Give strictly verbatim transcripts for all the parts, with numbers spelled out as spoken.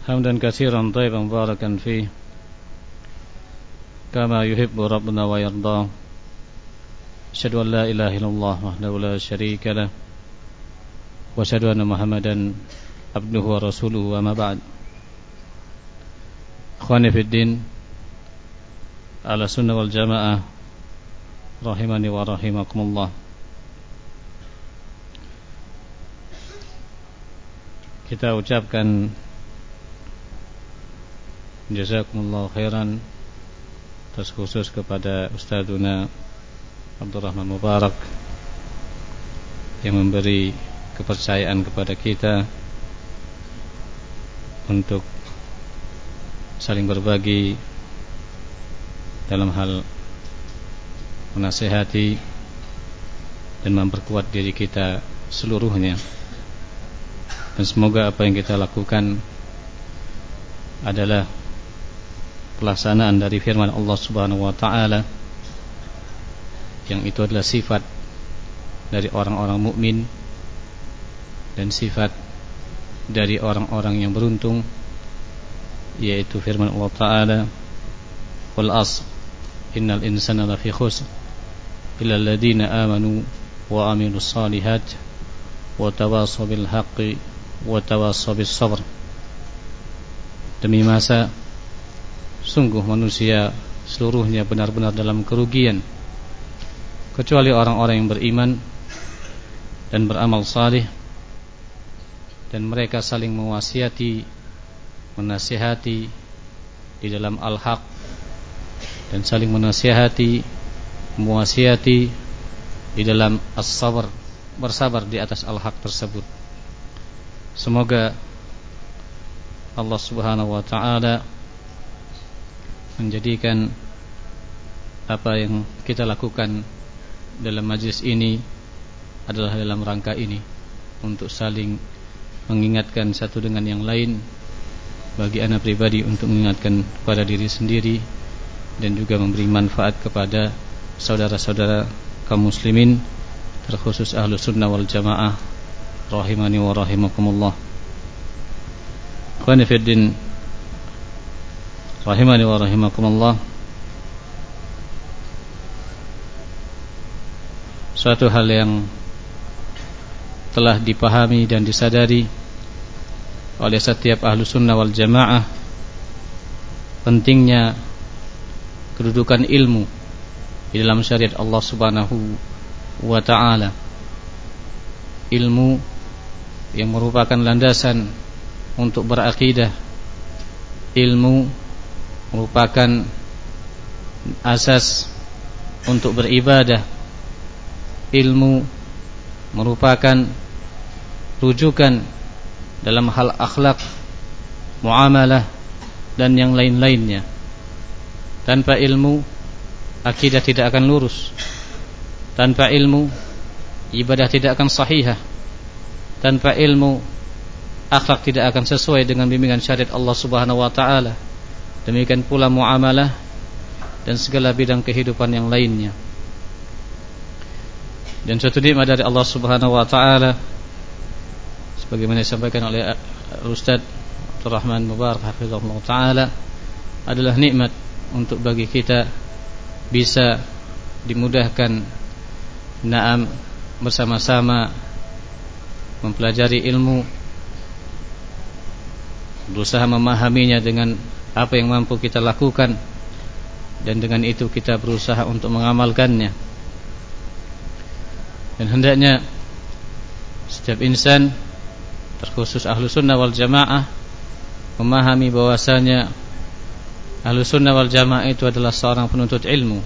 حمدا كثيرا طيبا مباركا فيه كما يحب ربنا ويرضى. أشهد أن لا إله إلا الله وحده لا شريك له وأشهد أن محمدا عبده ورسوله وما بعد. إخواني في الدين على السنة والجماعة rahimani wa rahimakumullah. Kita ucapkan jazakumullah khairan terkhusus kepada Ustadzuna Abdurrahman Mubarak yang memberi kepercayaan kepada kita untuk saling berbagi dalam hal menasihati dan memperkuat diri kita seluruhnya. Dan semoga apa yang kita lakukan adalah pelaksanaan dari firman Allah Subhanahu wa taala, yang itu adalah sifat dari orang-orang mukmin dan sifat dari orang-orang yang beruntung, yaitu firman Allah taala, wal asr innal insana lafi khusr illa alladziina aamanu wa amilus shalihat wa tawassaw bil haqqi wa tawassaw bis sabr. Demi masa, sungguh manusia seluruhnya benar-benar dalam kerugian, kecuali orang-orang yang beriman dan beramal salih, dan mereka saling mewasiati, menasihati di dalam al-haq, dan saling menasihati, mewasiati di dalam as-sabr, bersabar di atas al-haq tersebut. Semoga Allah Subhanahu wa taala menjadikan apa yang kita lakukan dalam majlis ini adalah dalam rangka ini, untuk saling mengingatkan satu dengan yang lain, bagi ana pribadi untuk mengingatkan kepada diri sendiri, dan juga memberi manfaat kepada saudara-saudara kaum muslimin, terkhusus ahlu sunnah wal jamaah rahimani wa rahimakumullah. Ikhwani fi din rahimani wa rahimakumullah. Suatu hal yang telah dipahami dan disadari oleh setiap ahlu sunnah wal jamaah, pentingnya kedudukan ilmu di dalam syariat Allah Subhanahu wa ta'ala. Ilmu yang merupakan landasan untuk berakidah, ilmu merupakan asas untuk beribadah, ilmu merupakan rujukan dalam hal akhlak, muamalah, dan yang lain-lainnya. Tanpa ilmu, akidah tidak akan lurus. Tanpa ilmu, ibadah tidak akan sahihah. Tanpa ilmu, akhlak tidak akan sesuai dengan bimbingan syariat Allah Subhanahu wa taala. Demikian pula muamalah dan segala bidang kehidupan yang lainnya. Dan suatu nikmat dari Allah Subhanahu wa taala, sebagaimana disampaikan oleh Ustaz Abdurrahman Mubarak hafizahullah taala, adalah nikmat untuk bagi kita bisa dimudahkan na'am bersama-sama mempelajari ilmu, berusaha memahaminya dengan apa yang mampu kita lakukan, dan dengan itu kita berusaha untuk mengamalkannya. Dan hendaknya setiap insan, terkhusus ahlu sunnah wal jamaah, memahami bahwasanya ahlu sunnah wal jamaah itu adalah seorang penuntut ilmu.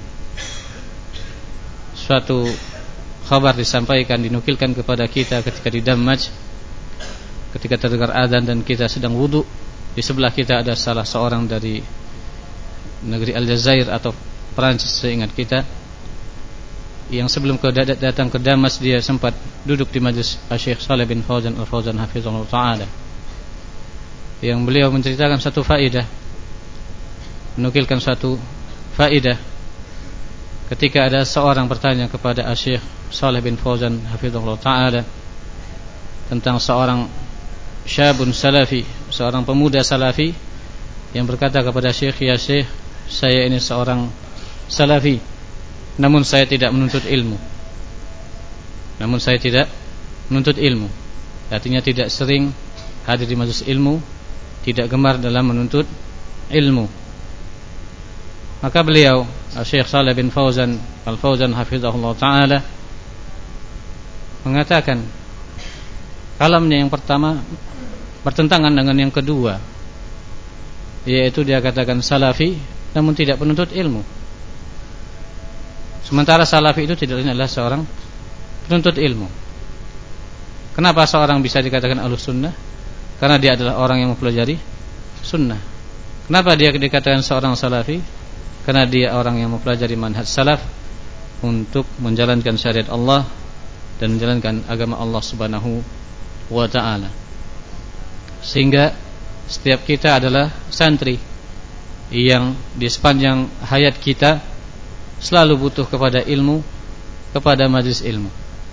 Suatu khabar disampaikan, dinukilkan kepada kita ketika di Dammaj, ketika terdengar adzan dan kita sedang wudu. Di sebelah kita ada salah seorang dari negeri Aljazair atau Perancis, seingat kita, yang sebelum datang ke Damas dia sempat duduk di majlis Syekh Shalih bin Fauzan Al-Fauzan hafizahullah taala, yang beliau menceritakan satu faedah, menukilkan satu faedah, ketika ada seorang bertanya kepada Syekh Shalih bin Fauzan hafizahullah taala tentang seorang syabun salafi seorang pemuda salafi yang berkata kepada Syekh, "Ya Syekh, saya ini seorang salafi, namun saya tidak menuntut ilmu." Namun saya tidak menuntut ilmu. Artinya tidak sering hadir di majelis ilmu, tidak gemar dalam menuntut ilmu. Maka beliau, Syekh Shalih bin Fauzan Al-Fauzan hafizahullah taala, mengatakan kalamnya yang pertama bertentangan dengan yang kedua, yaitu dia katakan salafi namun tidak penuntut ilmu. Sementara salafi itu tidak lain adalah seorang penuntut ilmu. Kenapa seorang bisa dikatakan ahlus sunnah? Karena dia adalah orang yang mempelajari sunnah. Kenapa dia dikatakan seorang salafi? Karena dia orang yang mempelajari manhaj salaf untuk menjalankan syariat Allah dan menjalankan agama Allah Subhanahu wa ta'ala. Sehingga setiap kita adalah santri yang di sepanjang hayat kita selalu butuh kepada ilmu, kepada majelis ilmu.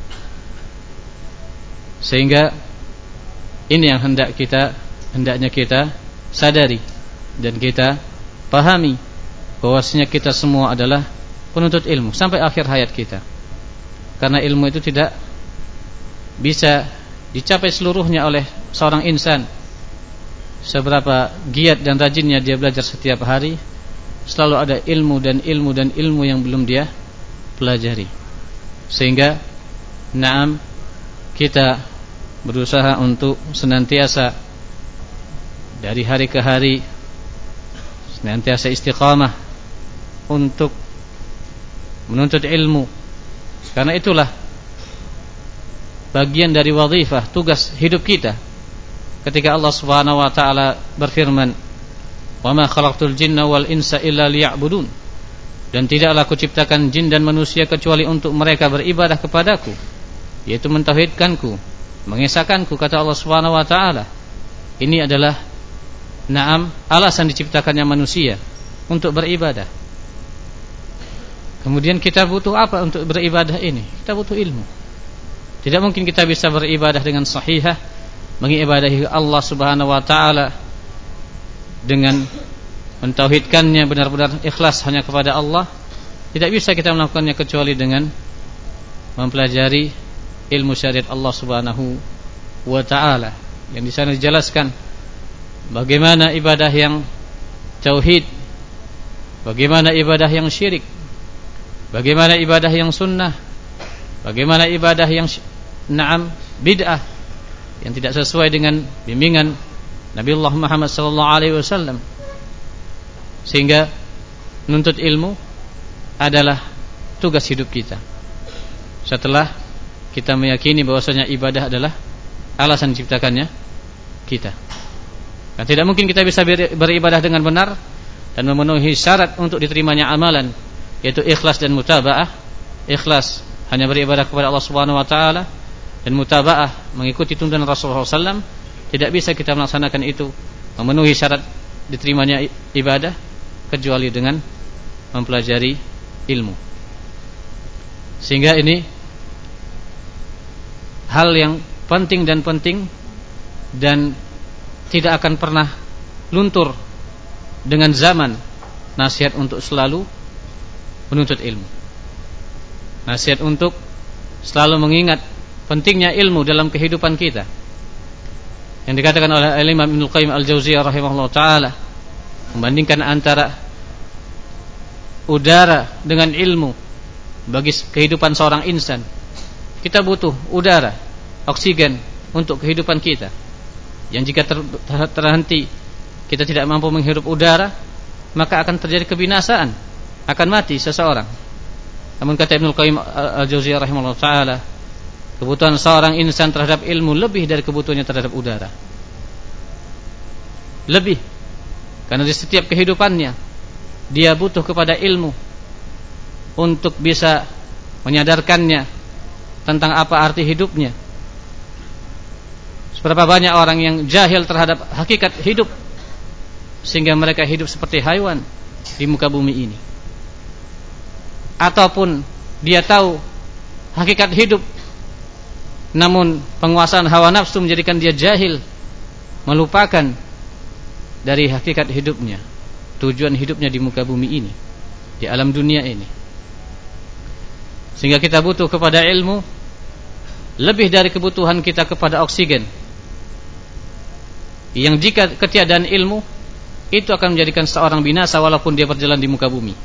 Sehingga ini yang hendak kita hendaknya kita sadari dan kita pahami, bahwasanya kita semua adalah penuntut ilmu sampai akhir hayat kita. Karena ilmu itu tidak bisa dicapai seluruhnya oleh seorang insan. Seberapa giat dan rajinnya dia belajar setiap hari, selalu ada ilmu dan ilmu dan ilmu yang belum dia pelajari. Sehingga na'am, kita berusaha untuk senantiasa dari hari ke hari senantiasa istiqamah untuk menuntut ilmu. Karena itulah bagian dari wazifah, tugas hidup kita. Ketika Allah Subhanahu wa taala berfirman, "Wa ma khalaqtul jinna wal insa illa liya'budun." Dan tidaklah aku ciptakan jin dan manusia kecuali untuk mereka beribadah kepadaku, yaitu mentauhidkanku, mengesahkanku, kata Allah Subhanahu wa taala. Ini adalah na'am alasan diciptakannya manusia, untuk beribadah. Kemudian kita butuh apa untuk beribadah ini? Kita butuh ilmu. Tidak mungkin kita bisa beribadah dengan sahihah, mengibadahi Allah Subhanahu wa taala dengan mentauhidkannya benar-benar ikhlas hanya kepada Allah. Tidak bisa kita melakukannya kecuali dengan mempelajari ilmu syariat Allah Subhanahu wa taala. Yang di sana dijelaskan bagaimana ibadah yang tauhid, bagaimana ibadah yang syirik, bagaimana ibadah yang sunnah, bagaimana ibadah yang na'am bid'ah yang tidak sesuai dengan bimbingan Nabiullah Muhammad sallallahu alaihi wasallam. Sehingga menuntut ilmu adalah tugas hidup kita. Setelah kita meyakini bahwasanya ibadah adalah alasan diciptakannya kita. Dan tidak mungkin kita bisa beribadah dengan benar dan memenuhi syarat untuk diterimanya amalan, yaitu ikhlas dan mutaba'ah. Ikhlas hanya beribadah kepada Allah Subhanahu wa taala, dan mutaba'ah mengikuti tuntunan Rasulullah sallallahu alaihi wasallam. Tidak bisa kita melaksanakan itu, memenuhi syarat diterimanya ibadah, kecuali dengan mempelajari ilmu. Sehingga ini hal yang penting dan penting, dan tidak akan pernah luntur dengan zaman. Nasihat untuk selalu menuntut ilmu, nasihat untuk selalu mengingat pentingnya ilmu dalam kehidupan kita. Yang dikatakan oleh Imam Ibnu Qayyim Al-Jauziyah rahimahullah ta'ala, membandingkan antara udara dengan ilmu bagi kehidupan seorang insan. Kita butuh udara, oksigen untuk kehidupan kita. Yang jika ter, ter, terhenti, kita tidak mampu menghirup udara, maka akan terjadi kebinasaan, akan mati seseorang. Namun kata Ibnu Qayyim Al-Jauziyah rahimahullah ta'ala, kebutuhan seorang insan terhadap ilmu lebih dari kebutuhannya terhadap udara. Lebih. Karena di setiap kehidupannya dia butuh kepada ilmu untuk bisa menyadarkannya tentang apa arti hidupnya. Seberapa banyak orang yang jahil terhadap hakikat hidup, sehingga mereka hidup seperti haiwan di muka bumi ini. Ataupun dia tahu hakikat hidup, namun penguasaan hawa nafsu menjadikan dia jahil, melupakan dari hakikat hidupnya, tujuan hidupnya di muka bumi ini, di alam dunia ini. Sehingga kita butuh kepada ilmu lebih dari kebutuhan kita kepada oksigen, yang jika ketiadaan ilmu itu akan menjadikan seorang binasa walaupun dia berjalan di muka bumi.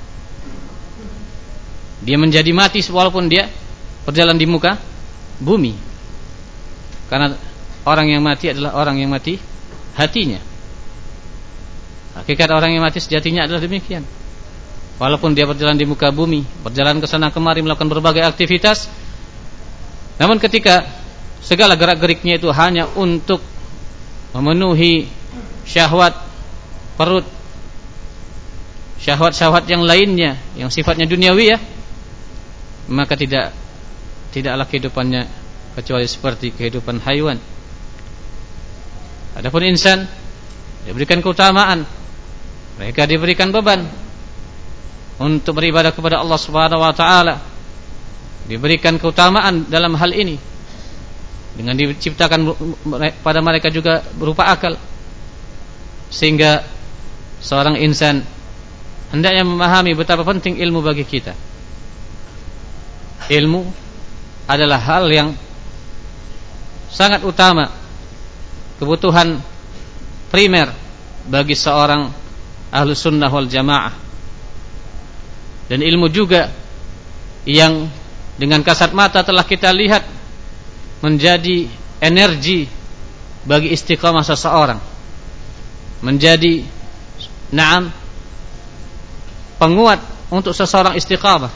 Dia menjadi mati walaupun dia berjalan di muka bumi. Karena orang yang mati adalah orang yang mati hatinya. Hakikat orang yang mati sejatinya adalah demikian. Walaupun dia berjalan di muka bumi, berjalan ke sana kemari melakukan berbagai aktivitas, namun ketika segala gerak-geriknya itu hanya untuk memenuhi syahwat perut, syahwat-syahwat yang lainnya yang sifatnya duniawi, ya, maka tidak tidaklah kehidupannya kecuali seperti kehidupan haiwan. Adapun insan diberikan keutamaan, mereka diberikan beban untuk beribadah kepada Allah Subhanahu wa taala, diberikan keutamaan dalam hal ini dengan diciptakan pada mereka juga berupa akal, sehingga seorang insan hendaknya memahami betapa penting ilmu bagi kita. Ilmu adalah hal yang sangat utama, kebutuhan primer bagi seorang ahlu sunnah wal jamaah. Dan ilmu juga yang dengan kasat mata telah kita lihat menjadi energi bagi istiqamah seseorang, menjadi na'am penguat untuk seseorang istiqamah.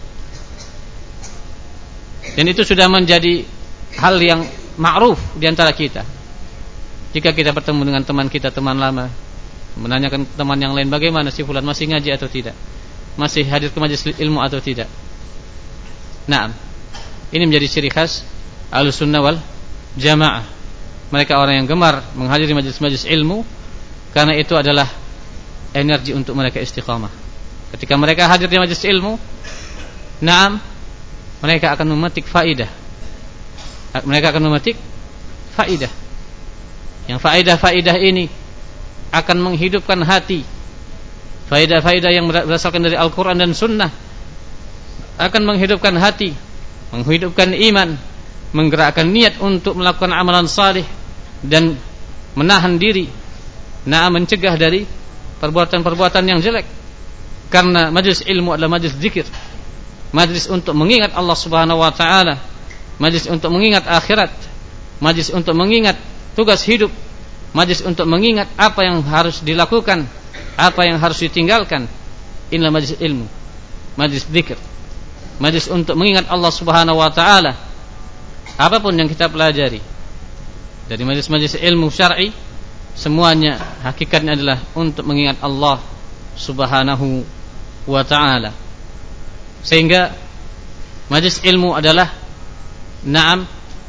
Dan itu sudah menjadi hal yang ma'ruf di antara kita. Jika kita bertemu dengan teman kita, teman lama, menanyakan teman yang lain, bagaimana si fulan, masih ngaji atau tidak, masih hadir ke majelis ilmu atau tidak. Nah, ini menjadi ciri khas Ahlussunnah wal Jamaah. Mereka orang yang gemar menghadiri majelis-majelis ilmu, karena itu adalah energi untuk mereka istiqamah. Ketika mereka hadir di majelis ilmu, naam, mereka akan memetik faidah. Mereka akan memetik faidah. Yang faidah-faidah ini akan menghidupkan hati. Faidah-faidah yang berdasarkan dari Al-Quran dan Sunnah akan menghidupkan hati, menghidupkan iman, menggerakkan niat untuk melakukan amalan salih, dan menahan diri, nah mencegah dari perbuatan-perbuatan yang jelek. Karena majelis ilmu adalah majelis zikir, majelis untuk mengingat Allah Subhanahu wa taala, majelis untuk mengingat akhirat, majelis untuk mengingat tugas hidup, majelis untuk mengingat apa yang harus dilakukan, apa yang harus ditinggalkan. Inilah majelis ilmu, majelis zikir, majelis untuk mengingat Allah Subhanahu wa taala. Apapun yang kita pelajari dari majelis-majelis ilmu syar'i, semuanya hakikatnya adalah untuk mengingat Allah Subhanahu wa taala. Sehingga majelis ilmu adalah na'am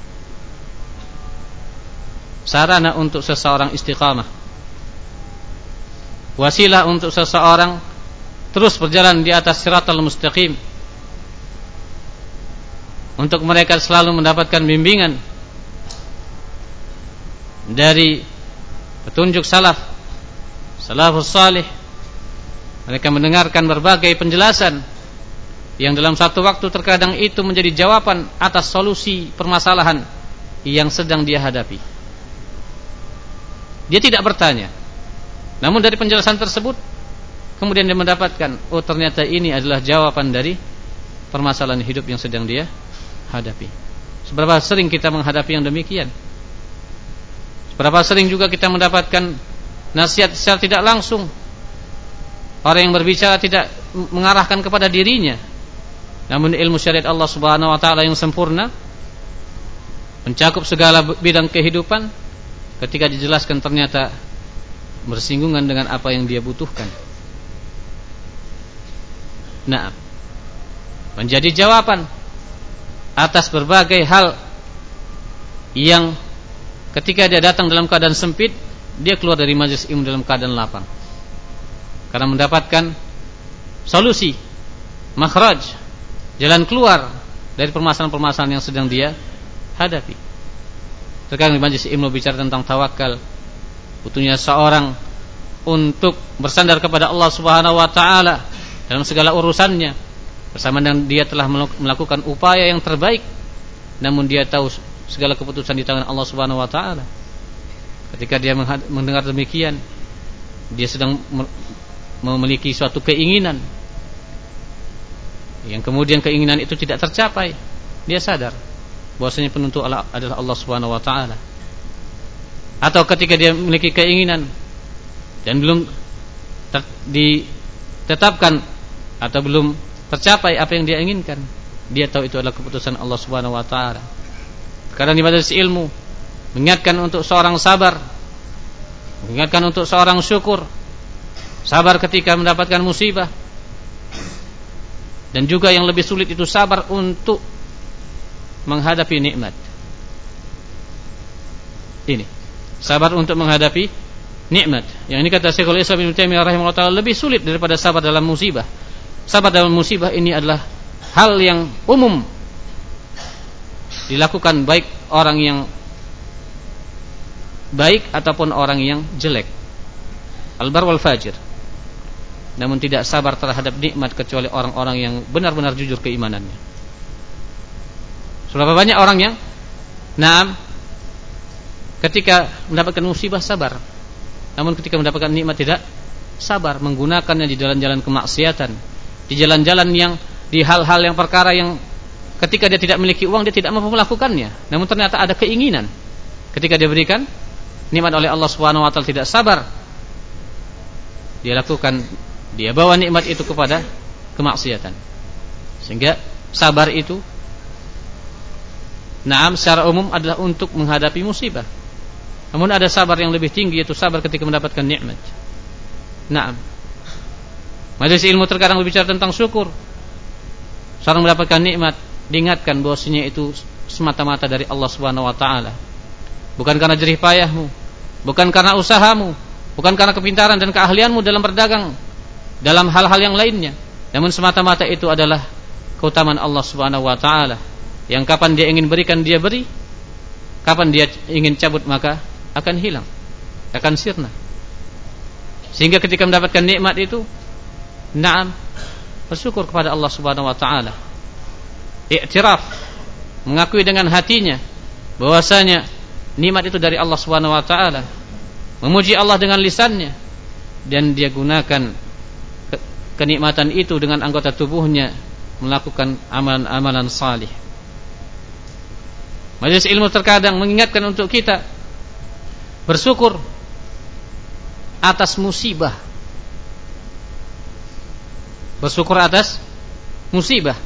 sarana untuk seseorang istiqamah, wasilah untuk seseorang terus berjalan di atas siratal mustaqim, untuk mereka selalu mendapatkan bimbingan dari petunjuk salaf, salafus salih. Mereka mendengarkan berbagai penjelasan yang dalam satu waktu terkadang itu menjadi jawaban atas solusi permasalahan yang sedang dia hadapi. Dia tidak bertanya, namun dari penjelasan tersebut kemudian dia mendapatkan, oh ternyata ini adalah jawaban dari permasalahan hidup yang sedang dia hadapi. Seberapa sering kita menghadapi yang demikian? Seberapa sering juga kita mendapatkan nasihat secara tidak langsung, orang yang berbicara tidak mengarahkan kepada dirinya, namun ilmu syariat Allah Subhanahu wa taala yang sempurna mencakup segala bidang kehidupan, ketika dijelaskan ternyata bersinggungan dengan apa yang dia butuhkan. Nah, menjadi jawaban atas berbagai hal yang ketika dia datang dalam keadaan sempit, dia keluar dari majelis ilmu dalam keadaan lapang, karena mendapatkan solusi, makhraj, jalan keluar dari permasalahan-permasalahan yang sedang dia hadapi. Terkadang di majelis ilmu bicara tentang tawakal, butuhnya seorang untuk bersandar kepada Allah Subhanahu wa taala dalam segala urusannya, bersama dengan dia telah melakukan upaya yang terbaik, namun dia tahu segala keputusan di tangan Allah Subhanahu wa taala. Ketika dia mendengar demikian, dia sedang memiliki suatu keinginan yang kemudian keinginan itu tidak tercapai, dia sadar bahwasanya penuntut adalah Allah Subhanahu wa taala. Atau ketika dia memiliki keinginan dan belum ter- ditetapkan atau belum tercapai apa yang dia inginkan, dia tahu itu adalah keputusan Allah Subhanahu wa taala. Karena di majelis ilmu mengingatkan untuk seorang sabar, mengingatkan untuk seorang syukur, sabar ketika mendapatkan musibah, dan juga yang lebih sulit itu sabar untuk menghadapi nikmat. Ini sabar untuk menghadapi nikmat. Yang ini kata Syekhul Islam Ibnu Taimiyah rahimahullah taala lebih sulit daripada sabar dalam musibah. Sabar dalam musibah ini adalah hal yang umum dilakukan baik orang yang baik ataupun orang yang jelek, al-bar wal fajir. Namun tidak sabar terhadap nikmat kecuali orang-orang yang benar-benar jujur keimanannya. Berapa banyak orang yang naam ketika mendapatkan musibah sabar, namun ketika mendapatkan nikmat tidak sabar, menggunakannya di jalan-jalan kemaksiatan, di jalan-jalan yang di hal-hal yang perkara yang ketika dia tidak memiliki uang dia tidak mampu melakukannya, namun ternyata ada keinginan. Ketika dia berikan nikmat oleh Allah Subhanahu wa taala tidak sabar, dia lakukan, dia bawa nikmat itu kepada kemaksiatan. Sehingga sabar itu naam secara umum adalah untuk menghadapi musibah. Namun ada sabar yang lebih tinggi, yaitu sabar ketika mendapatkan nikmat. Naam. Majelis ilmu terkadang berbicara tentang syukur. Seorang mendapatkan nikmat, diingatkan bahwasanya itu semata-mata dari Allah Subhanahu wa taala. Bukan karena jerih payahmu, bukan karena usahamu, bukan karena kepintaran dan keahlianmu dalam berdagang, dalam hal-hal yang lainnya. Namun semata-mata itu adalah keutamaan Allah Subhanahu wa taala, yang kapan dia ingin berikan dia beri, kapan dia ingin cabut maka akan hilang, akan sirna. Sehingga ketika mendapatkan nikmat itu, na'am, bersyukur kepada Allah Subhanahu wa taala. I'tiraf, mengakui dengan hatinya bahwasanya nikmat itu dari Allah Subhanahu wa taala. Memuji Allah dengan lisannya, dan dia gunakan kenikmatan itu dengan anggota tubuhnya melakukan amalan-amalan salih. Majelis ilmu terkadang mengingatkan untuk kita bersyukur atas musibah, bersyukur atas musibah.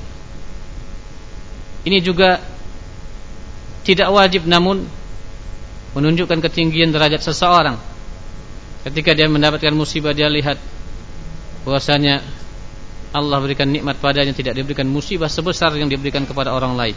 Ini juga tidak wajib, namun menunjukkan ketinggian derajat seseorang. Ketika dia mendapatkan musibah, dia lihat bahwasanya Allah berikan nikmat padanya, tidak diberikan musibah sebesar yang diberikan kepada orang lain.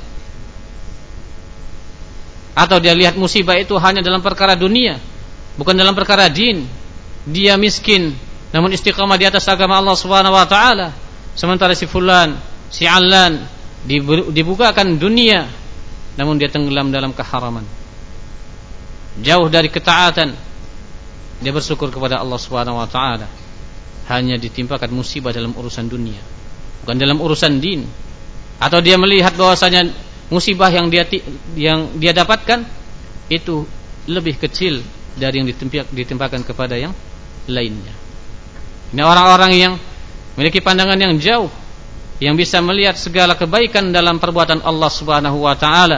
Atau dia lihat musibah itu hanya dalam perkara dunia, bukan dalam perkara din. Dia miskin namun istiqamah di atas agama Allah Subhanahu wa taala, sementara si fulan, si allan dibukakan dunia namun dia tenggelam dalam keharaman, jauh dari ketaatan. Dia bersyukur kepada Allah Subhanahu wa taala, hanya ditimpakan musibah dalam urusan dunia, bukan dalam urusan din. Atau dia melihat bahwasanya musibah yang dia yang dia dapatkan itu lebih kecil dari yang ditimpakan kepada yang lainnya. Ini orang-orang yang memiliki pandangan yang jauh, yang bisa melihat segala kebaikan dalam perbuatan Allah Subhanahu wa taala.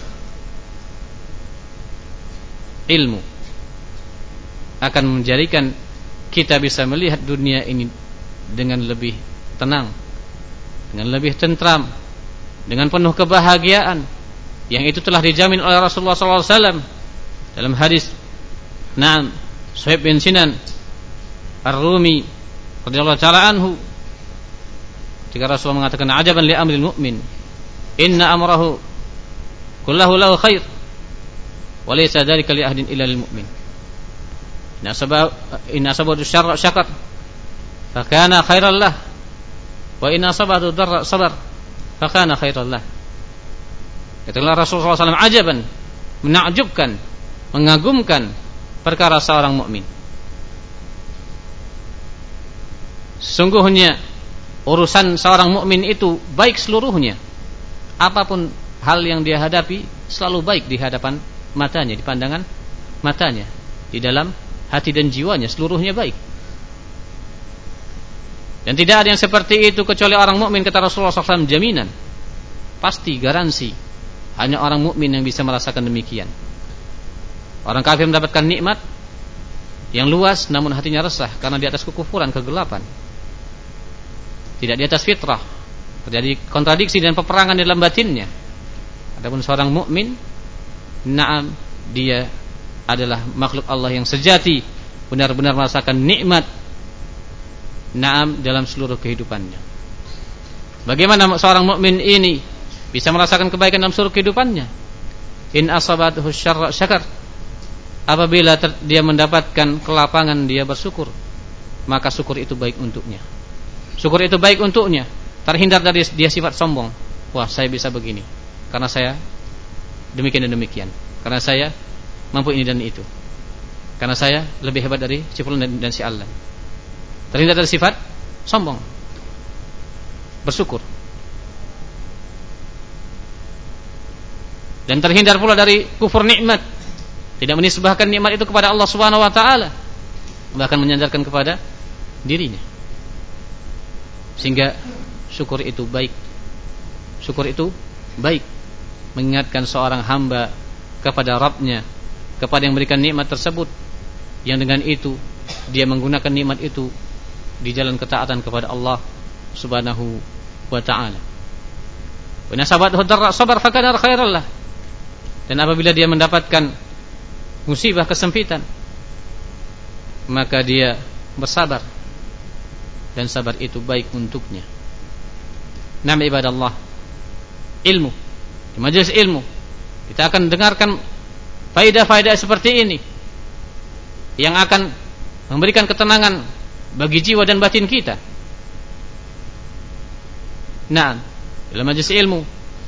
Ilmu akan menjadikan kita bisa melihat dunia ini dengan lebih tenang, dengan lebih tentram, dengan penuh kebahagiaan, yang itu telah dijamin oleh Rasulullah sallallahu alaihi wasallam dalam hadis Naam Suhaib bin Sinan Ar-Rumi radhiyallahu ta'ala anhu, ketika Rasulullah mengatakan ajaban li amril mu'min inna amrahu kullahu lahu khair wa laysa dzalika li ahadin illa lil mu'min. Inna sabab inna sabadu syarra syakar fa kana khairan lah wa inna sabadu darra sabar fa kana khairan lah. Katalah Rasulullah sallallahu alaihi wasallam, ajaban, menakjubkan, mengagumkan perkara seorang mukmin. sesungguhnya urusan seorang mukmin itu baik seluruhnya. Apapun hal yang dia hadapi selalu baik di hadapan matanya, di pandangan matanya, di dalam hati dan jiwanya seluruhnya baik. Dan tidak ada yang seperti itu kecuali orang mukmin, kata Rasulullah shallallahu alaihi wasallam, jaminan, pasti, garansi. Hanya orang mukmin yang bisa merasakan demikian. Orang kafir mendapatkan nikmat yang luas, namun hatinya resah karena di atas kekufuran, kegelapan, tidak di atas fitrah, terjadi kontradiksi dan peperangan di dalam batinnya. Adapun seorang mukmin, na'am, dia adalah makhluk Allah yang sejati, benar-benar merasakan nikmat, na'am, dalam seluruh kehidupannya. Bagaimana seorang mukmin ini bisa merasakan kebaikan dalam seluruh kehidupannya? In asabathu syarra syakar, apabila ter, dia mendapatkan kelapangan, dia bersyukur, maka syukur itu baik untuknya. Syukur itu baik untuknya, terhindar dari dia sifat sombong. Wah, saya bisa begini karena saya demikian dan demikian, karena saya mampu ini dan itu, karena saya lebih hebat dari si fulan dan, dan si Allah. Terhindar dari sifat sombong, bersyukur, dan terhindar pula dari kufur nikmat, tidak menisbahkan nikmat itu kepada Allah Subhanahu wa taala, bahkan menyandarkan kepada dirinya. Sehingga syukur itu baik. Syukur itu baik, mengingatkan seorang hamba kepada Rabb-nya, kepada yang memberikan nikmat tersebut, yang dengan itu dia menggunakan nikmat itu di jalan ketaatan kepada Allah Subhanahu wa taala. Wa nasabathu darra sabar fakana khairan lah. Dan apabila dia mendapatkan musibah, kesempitan, maka dia bersabar, dan sabar itu baik untuknya. Nam ibadallah, ilmu, di majelis ilmu kita akan dengarkan faedah-faedah seperti ini yang akan memberikan ketenangan bagi jiwa dan batin kita. Nah, dalam majelis ilmu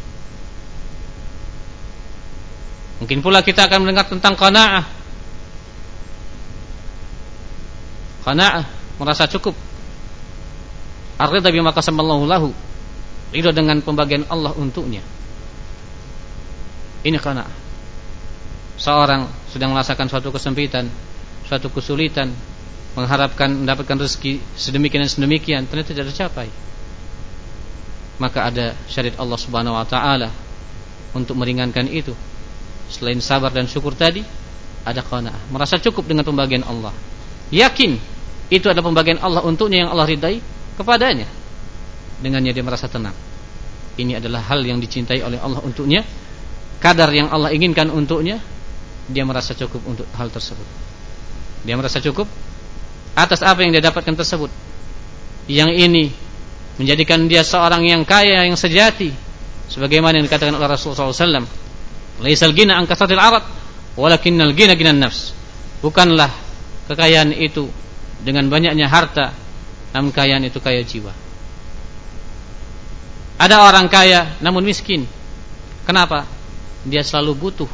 mungkin pula kita akan mendengar tentang qanaah. Qanaah, merasa cukup. Ar-ridha bima qasamallahu lahu, ridha dengan pembagian Allah untuknya. Ini qanaah. Seorang sedang merasakan suatu kesempitan, suatu kesulitan, mengharapkan mendapatkan rezeki sedemikian dan sedemikian, ternyata tidak tercapai, maka ada syariat Allah Subhanahu wa taala untuk meringankan itu. Selain sabar dan syukur tadi, ada qanaah, merasa cukup dengan pembagian Allah, yakin itu adalah pembagian Allah untuknya yang Allah ridai kepadanya. Dengannya dia merasa tenang. Ini adalah hal yang dicintai oleh Allah untuknya, kadar yang Allah inginkan untuknya, dia merasa cukup untuk hal tersebut. Dia merasa cukup atas apa yang dia dapatkan tersebut. Yang ini menjadikan dia seorang yang kaya, yang sejati, sebagaimana yang dikatakan oleh Rasulullah sallallahu alaihi wasallam, laisal ghina an kasratil arad, walakinnal ghina ghinan nafs. Bukanlah kekayaan itu dengan banyaknya harta, namun kekayaan itu kaya jiwa. Ada orang kaya namun miskin. Kenapa? Dia selalu butuh.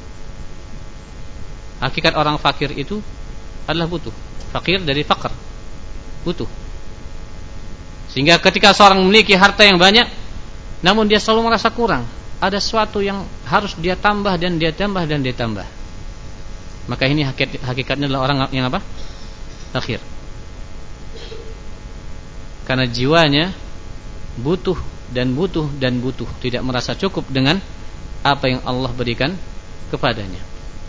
Hakikat orang fakir itu adalah butuh. Fakir dari fakir, butuh. Sehingga ketika seorang memiliki harta yang banyak, namun dia selalu merasa kurang, ada sesuatu yang harus dia tambah dan dia tambah dan dia tambah, maka ini hakikat, hakikatnya adalah orang yang apa? Fakir. Karena jiwanya butuh dan butuh dan butuh, tidak merasa cukup dengan apa yang Allah berikan kepadanya.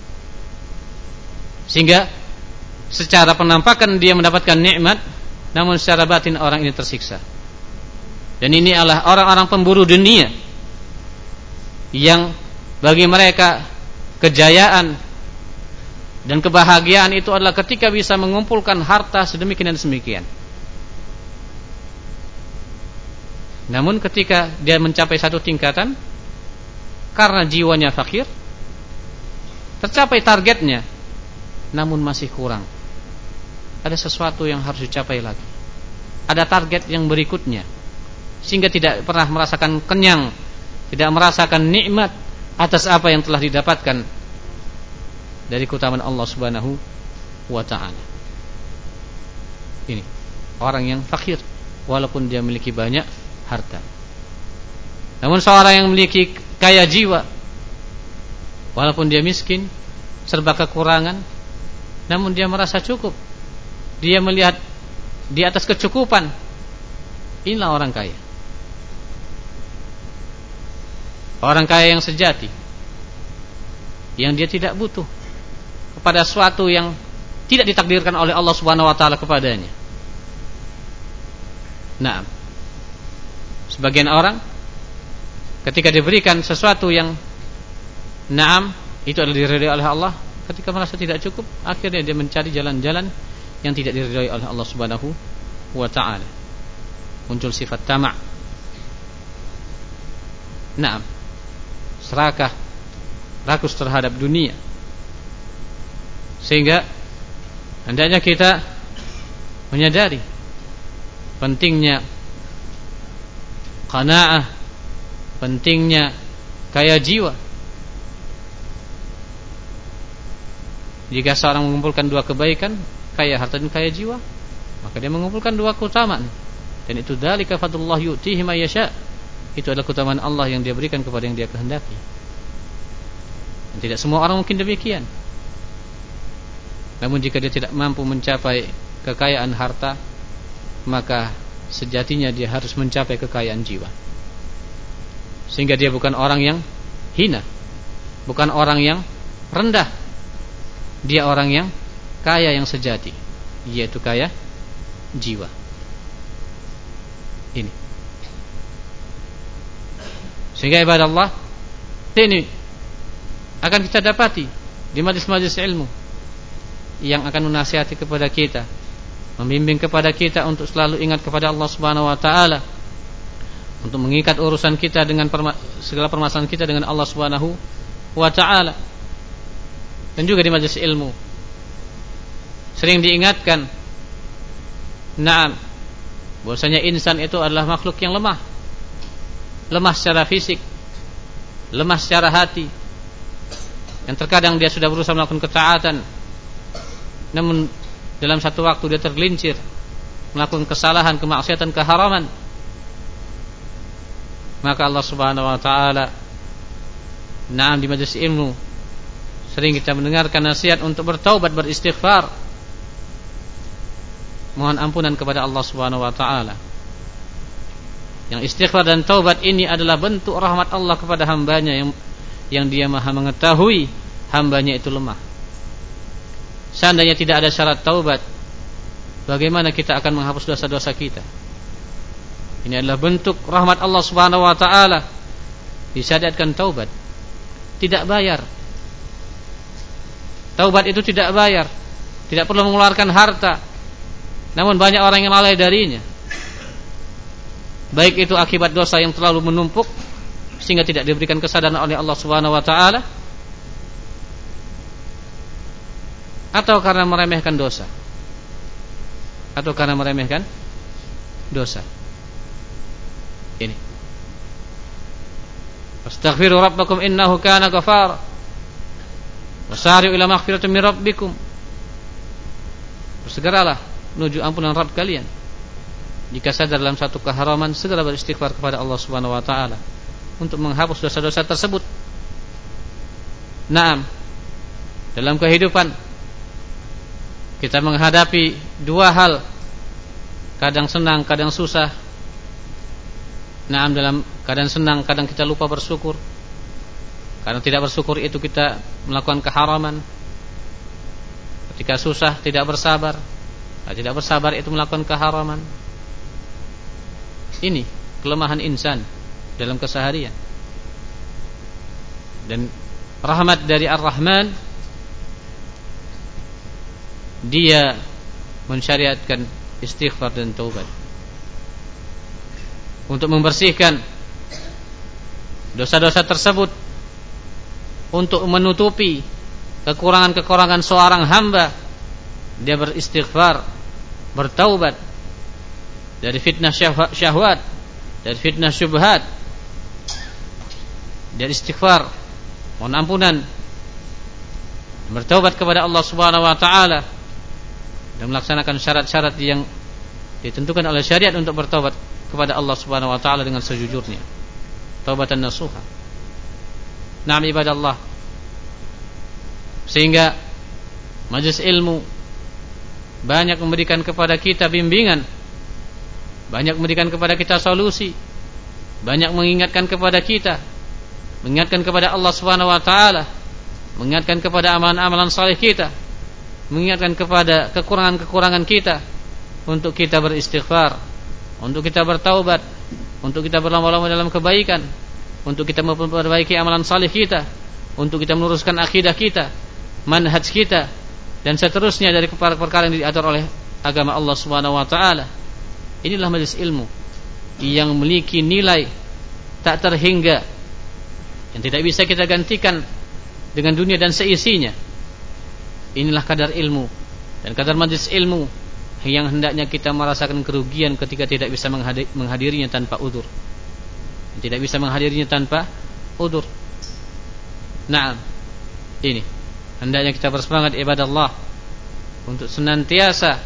Sehingga secara penampakan dia mendapatkan nikmat, namun secara batin orang ini tersiksa. Dan ini adalah orang-orang pemburu dunia, yang bagi mereka kejayaan dan kebahagiaan itu adalah ketika bisa mengumpulkan harta sedemikian dan sedemikian. Namun ketika dia mencapai satu tingkatan, karena jiwanya fakir, tercapai targetnya, namun masih kurang. Ada sesuatu yang harus dicapai lagi, ada target yang berikutnya, sehingga tidak pernah merasakan kenyang, tidak merasakan nikmat atas apa yang telah didapatkan dari keutamaan Allah Subhanahu wa ta'ala. Ini orang yang fakir walaupun dia memiliki banyak harta. Namun seorang yang memiliki kaya jiwa walaupun dia miskin, serba kekurangan, namun dia merasa cukup. Dia melihat di atas kecukupan. Inilah orang kaya. Orang kaya yang sejati, yang dia tidak butuh kepada sesuatu yang tidak ditakdirkan oleh Allah Subhanahu wa taala kepadanya. Nah, sebagian orang ketika diberikan sesuatu yang naam itu adalah diridhai oleh Allah, ketika merasa tidak cukup, akhirnya dia mencari jalan-jalan yang tidak diridhai oleh Allah Subhanahu wa taala. Muncul sifat tama'. Naam. Serakah, rakus terhadap dunia. Sehingga hendaknya kita menyadari pentingnya qanaah, pentingnya kaya jiwa. Jika seorang mengumpulkan dua kebaikan, kaya harta dan kaya jiwa, maka dia mengumpulkan dua keutamaan. Dan itu dzalika fadlullah yu'tihi may yasha. Itu adalah keutamaan Allah yang dia berikan kepada yang dia kehendaki. Dan tidak semua orang mungkin demikian. Namun jika dia tidak mampu mencapai kekayaan harta, maka sejatinya dia harus mencapai kekayaan jiwa. Sehingga dia bukan orang yang hina, bukan orang yang rendah. Dia orang yang kaya yang sejati, yaitu kaya jiwa. Ini. Sehingga ibadah Allah ini akan kita dapati di majlis-majlis ilmu yang akan menasihati kepada kita, membimbing kepada kita untuk selalu ingat kepada Allah Subhanahu wa taala, untuk mengikat urusan kita dengan perma- segala permasalahan kita dengan Allah Subhanahu wa taala. Dan juga di majlis ilmu sering diingatkan, na'am, bahwasanya insan itu adalah makhluk yang lemah. Lemah secara fisik, lemah secara hati. Yang terkadang dia sudah berusaha melakukan ketaatan, namun dalam satu waktu dia tergelincir melakukan kesalahan, kemaksiatan, keharaman. Maka Allah Subhanahu wa taala, na'am, di majlis ilmu sering kita mendengarkan nasihat untuk bertaubat, beristighfar, mohon ampunan kepada Allah Subhanahu wa taala. Yang istighfar dan taubat ini adalah bentuk rahmat Allah kepada hambanya yang yang dia maha mengetahui hambanya itu lemah. Seandainya tidak ada syarat taubat, bagaimana kita akan menghapus dosa-dosa kita? Ini adalah bentuk rahmat Allah Subhanahu wa taala. Disyariatkan taubat, tidak bayar. Taubat itu tidak bayar, tidak perlu mengeluarkan harta. Namun banyak orang yang lalai darinya. Baik itu akibat dosa yang terlalu menumpuk sehingga tidak diberikan kesadaran oleh Allah Subhanahu wa taala, atau karena meremehkan dosa. Atau karena meremehkan dosa. Ini. Astaghfiru rabbakum innahu kana ghafara. Wasari'u ila maghfiratin min rabbikum. Bersegeralah menuju ampunan Rabb kalian. Jika sadar dalam satu keharaman, segera beristighfar kepada Allah Subhanahu wa taala untuk menghapus dosa-dosa tersebut. Naam. Dalam kehidupan kita menghadapi dua hal, kadang senang, kadang susah. Naam, dalam kadang senang, kadang kita lupa bersyukur. Karena tidak bersyukur itu kita melakukan keharaman. Ketika susah tidak bersabar, tidak bersabar itu melakukan keharaman. Ini kelemahan insan dalam keseharian. Dan rahmat dari Ar-Rahman, dia mensyariatkan istighfar dan taubat untuk membersihkan dosa-dosa tersebut, untuk menutupi kekurangan-kekurangan seorang hamba. Dia beristighfar, bertaubat dari fitnah syahwat, dari fitnah syubhat, dari istighfar, mohon ampunan, bertaubat kepada Allah Subhanahu wa taala dan melaksanakan syarat-syarat yang ditentukan oleh syariat untuk bertaubat kepada Allah Subhanahu wa taala dengan sejujurnya, taubatan nasuha. Na'am ibadallah. Sehingga majelis ilmu banyak memberikan kepada kita bimbingan, banyak memberikan kepada kita solusi, banyak mengingatkan kepada kita, mengingatkan kepada Allah Subhanahu wa taala, mengingatkan kepada amalan-amalan saleh kita, mengingatkan kepada kekurangan-kekurangan kita, untuk kita beristighfar, untuk kita bertaubat, untuk kita berlama-lama dalam kebaikan, untuk kita memperbaiki amalan saleh kita, untuk kita meluruskan akidah kita, manhaj kita, dan seterusnya dari perkara-perkara yang diatur oleh agama Allah Subhanahu wa taala. Inilah majelis ilmu yang memiliki nilai tak terhingga, yang tidak bisa kita gantikan dengan dunia dan seisinya. Inilah kadar ilmu dan kadar majelis ilmu yang hendaknya kita merasakan kerugian ketika tidak bisa menghadirinya tanpa udzur, tidak bisa menghadirinya tanpa udzur. Nah, ini hendaknya kita bersemangat ibadallah untuk senantiasa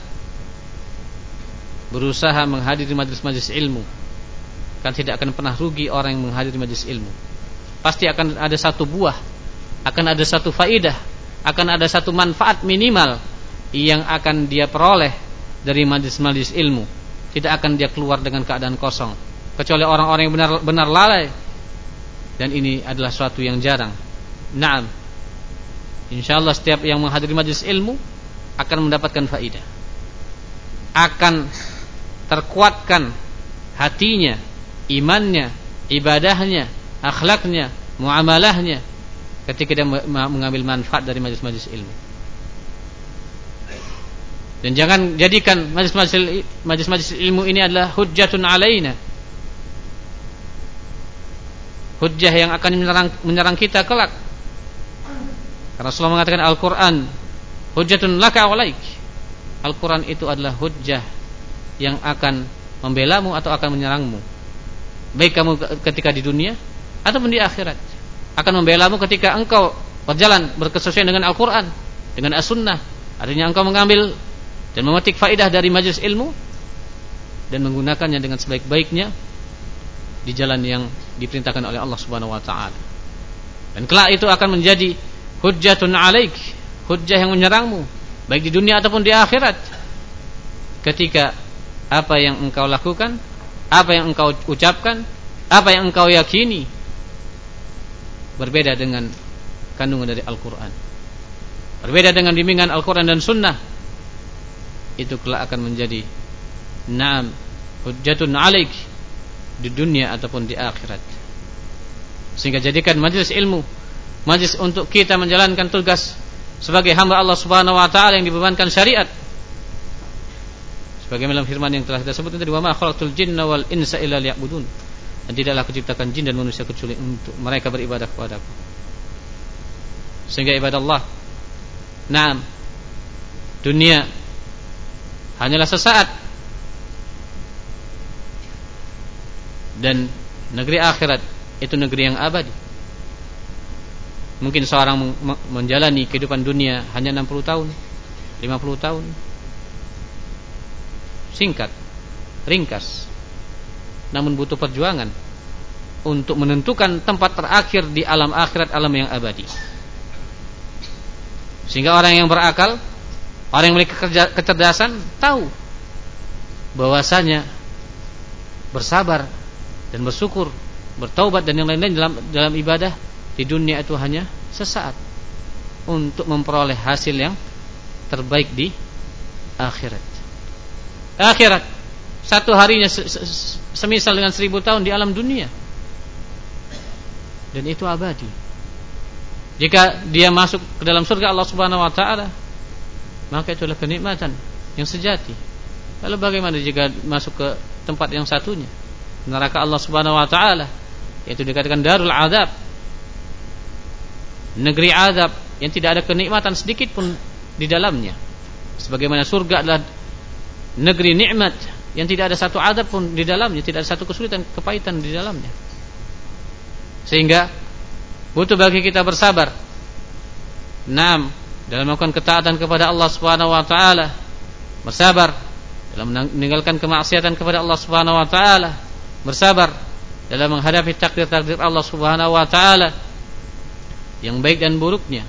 berusaha menghadiri majelis-majelis ilmu. Kan tidak akan pernah rugi orang yang menghadiri majelis ilmu. Pasti akan ada satu buah, akan ada satu faidah, akan ada satu manfaat minimal yang akan dia peroleh dari majelis-majelis ilmu. Tidak akan dia keluar dengan keadaan kosong, kecuali orang-orang yang benar-benar lalai, dan ini adalah suatu yang jarang. Naam, insyaallah setiap yang menghadiri majelis ilmu akan mendapatkan faidah, akan terkuatkan hatinya, imannya, ibadahnya, akhlaknya, muamalahnya ketika dia mengambil manfaat dari majelis-majelis ilmu. Dan jangan jadikan majelis-majelis ilmu ini adalah hujjatun alaina, hujjah yang akan menyerang, menyerang kita kelak. Karena Rasulullah mengatakan Al-Quran hujjatun laka walaik. Al-Quran itu adalah hujjah yang akan membelamu atau akan menyerangmu, baik kamu ketika di dunia ataupun di akhirat. Akan membelamu ketika engkau berjalan berkesesuaian dengan Al-Quran, dengan As-Sunnah. Artinya engkau mengambil dan memetik faedah dari majelis ilmu dan menggunakannya dengan sebaik-baiknya di jalan yang diperintahkan oleh Allah Subhanahu wa taala. Dan kelak itu akan menjadi hujjatun alaik, hujjah yang menyerangmu baik di dunia ataupun di akhirat. Ketika apa yang engkau lakukan, apa yang engkau ucapkan, apa yang engkau yakini berbeda dengan kandungan dari Al-Quran, berbeda dengan bimbingan Al-Quran dan Sunnah, itu kelak akan menjadi na'am hujjatun alaik di dunia ataupun di akhirat. Sehingga jadikan majelis ilmu majelis untuk kita menjalankan tugas sebagai hamba Allah Subhanahu wa taala yang dibebankan syariat. Sebagaimana firman yang telah kita sebutkan tadi, wa ma khalaqtul jinna wal insa illa liya'budun. Dan tidaklah aku ciptakan jin dan manusia kecuali untuk mereka beribadah kepadaku. Sehingga ibadallah, na'am, dunia hanyalah sesaat, dan negeri akhirat itu negeri yang abadi. Mungkin seorang menjalani kehidupan dunia hanya enam puluh tahun, lima puluh tahun, singkat, ringkas, namun butuh perjuangan untuk menentukan tempat terakhir di alam akhirat, alam yang abadi. Sehingga orang yang berakal, orang yang memiliki kecerdasan, tahu bahwasanya bersabar dan bersyukur, bertaubat dan yang lain-lain dalam dalam ibadah di dunia itu hanya sesaat untuk memperoleh hasil yang terbaik di akhirat. Akhirat satu harinya semisal dengan seribu tahun di alam dunia, dan itu abadi. Jika dia masuk ke dalam surga Allah Subhanahu wa taala, maka itulah kenikmatan yang sejati. Lalu bagaimana jika masuk ke tempat yang satunya, neraka Allah Subhanahu wa taala, yaitu dikatakan darul adab, negeri adab yang tidak ada kenikmatan sedikit pun di dalamnya. Sebagaimana surga adalah negeri nikmat yang tidak ada satu adab pun di dalamnya, tidak ada satu kesulitan, kepahitan di dalamnya. Sehingga butuh bagi kita bersabar, enam, dalam melakukan ketaatan kepada Allah Subhanahu wa taala, bersabar dalam meninggalkan kemaksiatan kepada Allah Subhanahu wa taala, bersabar dalam menghadapi takdir-takdir Allah Subhanahu wa taala yang baik dan buruknya,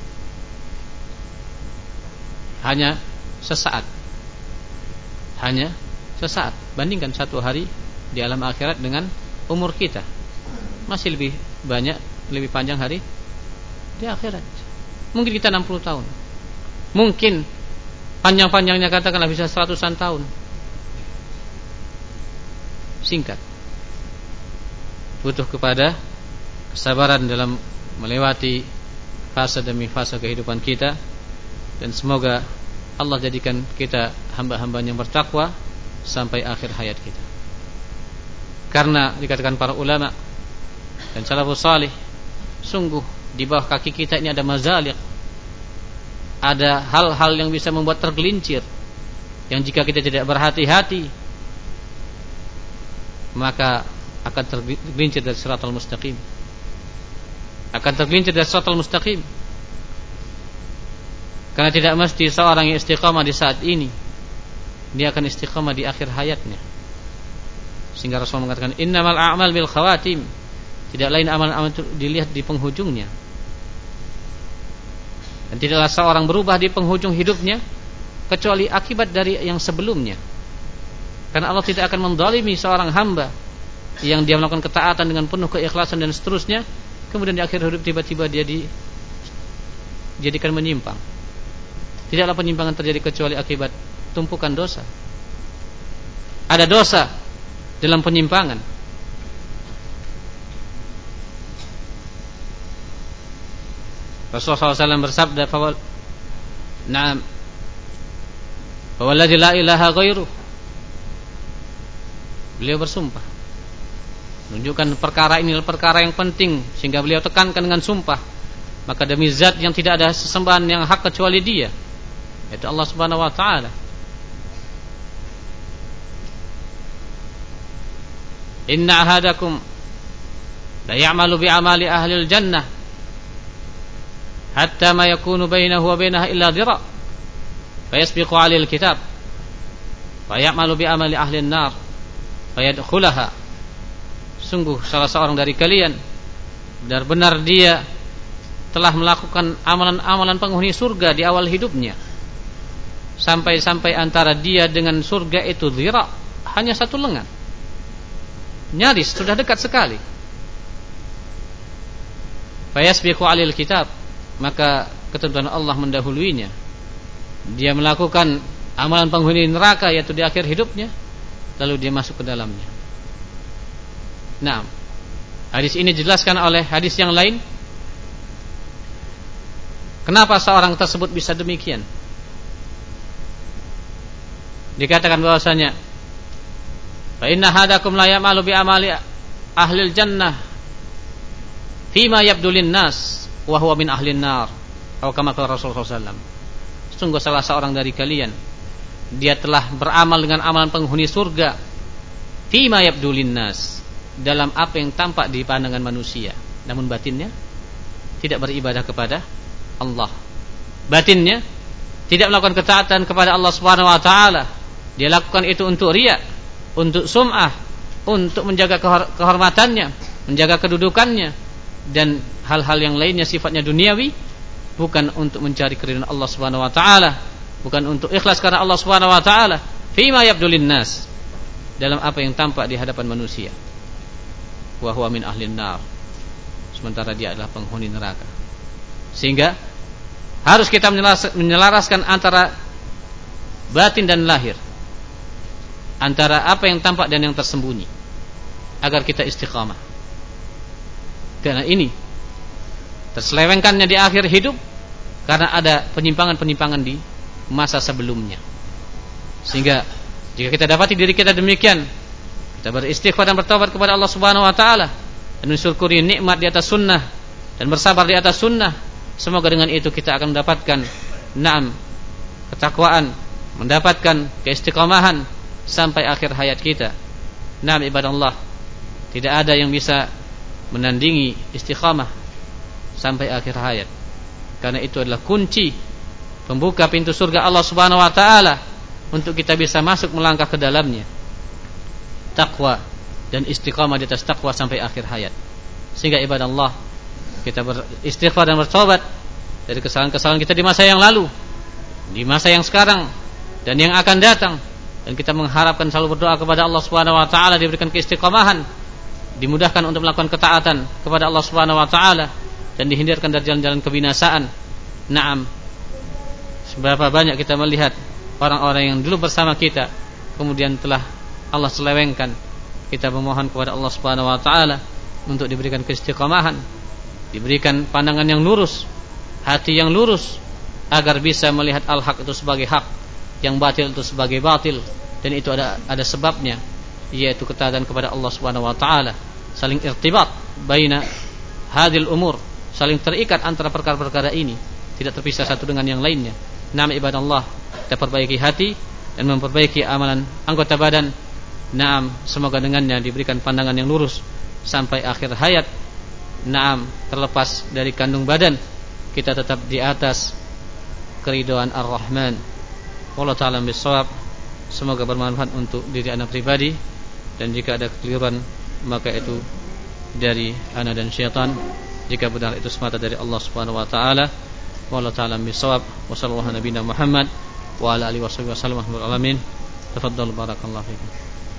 hanya sesaat. Hanya sesaat. Bandingkan satu hari di alam akhirat dengan umur kita. Masih lebih banyak, lebih panjang hari di akhirat. Mungkin kita enam puluh tahun. Mungkin panjang-panjangnya katakanlah bisa seratusan tahun. Singkat. Butuh kepada kesabaran dalam melewati fase demi fase kehidupan kita. Dan semoga Allah jadikan kita hamba-hamba yang bertakwa sampai akhir hayat kita. Karena dikatakan para ulama dan salafus salih, sungguh di bawah kaki kita ini ada mazaliq, ada hal-hal yang bisa membuat tergelincir, yang jika kita tidak berhati-hati maka akan tergelincir dari siratal mustaqim, akan tergelincir dari siratal mustaqim. Karena tidak mesti seorang yang istiqamah di saat ini dia akan istiqamah di akhir hayatnya. Sehingga Rasul mengatakan innamal a'mal bil khawatim, tidak lain amal-amal itu dilihat di penghujungnya. Dan tidaklah seorang berubah di penghujung hidupnya kecuali akibat dari yang sebelumnya. Karena Allah tidak akan menzalimi seorang hamba yang dia melakukan ketaatan dengan penuh keikhlasan dan seterusnya, kemudian di akhir hidup tiba-tiba dia dijadikan menyimpang. Tidaklah penyimpangan terjadi kecuali akibat tumpukan dosa. Ada dosa dalam penyimpangan. Rasulullah shallallahu alaihi wasallam bersabda, "Fawal, na'am, fawalladzi la ilaha ghairuh." Beliau bersumpah, menunjukkan perkara ini adalah perkara yang penting sehingga beliau tekankan dengan sumpah. Maka demi zat yang tidak ada sesembahan yang hak kecuali Dia, yaitu Allah Subhanahu wa taala. Inna ahadakum la ya'malu bi amali ahli al-jannah hatta ma yakunu bainahu wa bainaha illa dhira' fa yasbiqu 'alaihi al-kitab fa ya'malu bi amali ahli an-nar fa yadkhulaha. Sungguh salah seorang dari kalian benar-benar dia telah melakukan amalan-amalan penghuni surga di awal hidupnya, sampai-sampai antara dia dengan surga itu dhira', hanya satu lengan, nyaris sudah dekat sekali. Fayasbiqu 'alil kitab, maka ketentuan Allah mendahuluinya. Dia melakukan amalan penghuni neraka yaitu di akhir hidupnya, lalu dia masuk ke dalamnya. Nah, hadis ini dijelaskan oleh hadis yang lain. Kenapa seorang tersebut bisa demikian? Dikatakan bahwasanya fa inna hadakum la ya'malu bi amali ahlil jannah fima yabdulin nas wa huwa min ahlin nar, atau kama qala Rasulullah sallallahu alaihi wasallam. Sungguh salah seorang dari kalian dia telah beramal dengan amalan penghuni surga fima yabdulin nas, dalam apa yang tampak di pandangan manusia, namun batinnya tidak beribadah kepada Allah. Batinnya tidak melakukan ketaatan kepada Allah Subhanahu wa taala. Dia lakukan itu untuk riya, untuk sum'ah, untuk menjaga kehormatannya, menjaga kedudukannya, dan hal-hal yang lainnya sifatnya duniawi, bukan untuk mencari keridhaan Allah Subhanahu wa taala, bukan untuk ikhlas karena Allah Subhanahu wa taala. Fima yabdulin nas, dalam apa yang tampak di hadapan manusia. Wa huwa min ahlin nar, sementara dia adalah penghuni neraka. Sehingga harus kita menyelaraskan antara batin dan lahir, antara apa yang tampak dan yang tersembunyi, agar kita istiqamah. Karena ini terselewengkannya di akhir hidup karena ada penyimpangan-penyimpangan di masa sebelumnya. Sehingga jika kita dapati diri kita demikian, kita beristighfar dan bertobat kepada Allah Subhanahu wa taala dan mensyukuri nikmat di atas sunnah dan bersabar di atas sunnah. Semoga dengan itu kita akan mendapatkan na'am, ketakwaan, mendapatkan keistiqomahan sampai akhir hayat kita. Na'am ibadallah, tidak ada yang bisa menandingi istiqamah sampai akhir hayat, karena itu adalah kunci pembuka pintu surga Allah Subhanahu wa taala. untuk kita bisa masuk melangkah ke dalamnya, takwa dan istiqamah di atas takwa sampai akhir hayat. Sehingga ibadah Allah, kita beristighfar dan bertobat dari kesalahan-kesalahan kita di masa yang lalu, di masa yang sekarang, dan yang akan datang. Dan kita mengharapkan, selalu berdoa kepada Allah Subhanahu wa taala diberikan keistiqamahan, dimudahkan untuk melakukan ketaatan kepada Allah Subhanahu wa taala, dan dihindarkan dari jalan-jalan kebinasaan. Naam, seberapa banyak kita melihat orang-orang yang dulu bersama kita kemudian telah Allah selewengkan. Kita memohon kepada Allah Subhanahu wa taala untuk diberikan keistiqamahan, diberikan pandangan yang lurus, hati yang lurus, agar bisa melihat al-haq itu sebagai hak, yang batil itu sebagai batil. Dan itu ada ada sebabnya, yaitu ketaatan kepada Allah Subhanahu wa taala, saling irtibat baina hadil umur, saling terikat antara perkara-perkara ini, tidak terpisah satu dengan yang lainnya. Naam ibadallah, kita perbaiki hati dan memperbaiki amalan anggota badan. Naam, semoga dengannya diberikan pandangan yang lurus sampai akhir hayat. Naam, terlepas dari kandung badan, kita tetap di atas keridhaan Ar-Rahman. Wallahu ta'ala bissawab. Semoga bermanfaat untuk diri ana pribadi, dan jika ada kekeliruan maka itu dari ana dan syaitan. Jika benar itu semata dari Allah Subhanahu wa taala. Wallahu ta'ala bissawab. Wa sallallahu nabiyana Muhammad wa ala alihi wasallam. Tafadhal barakallahu fikum.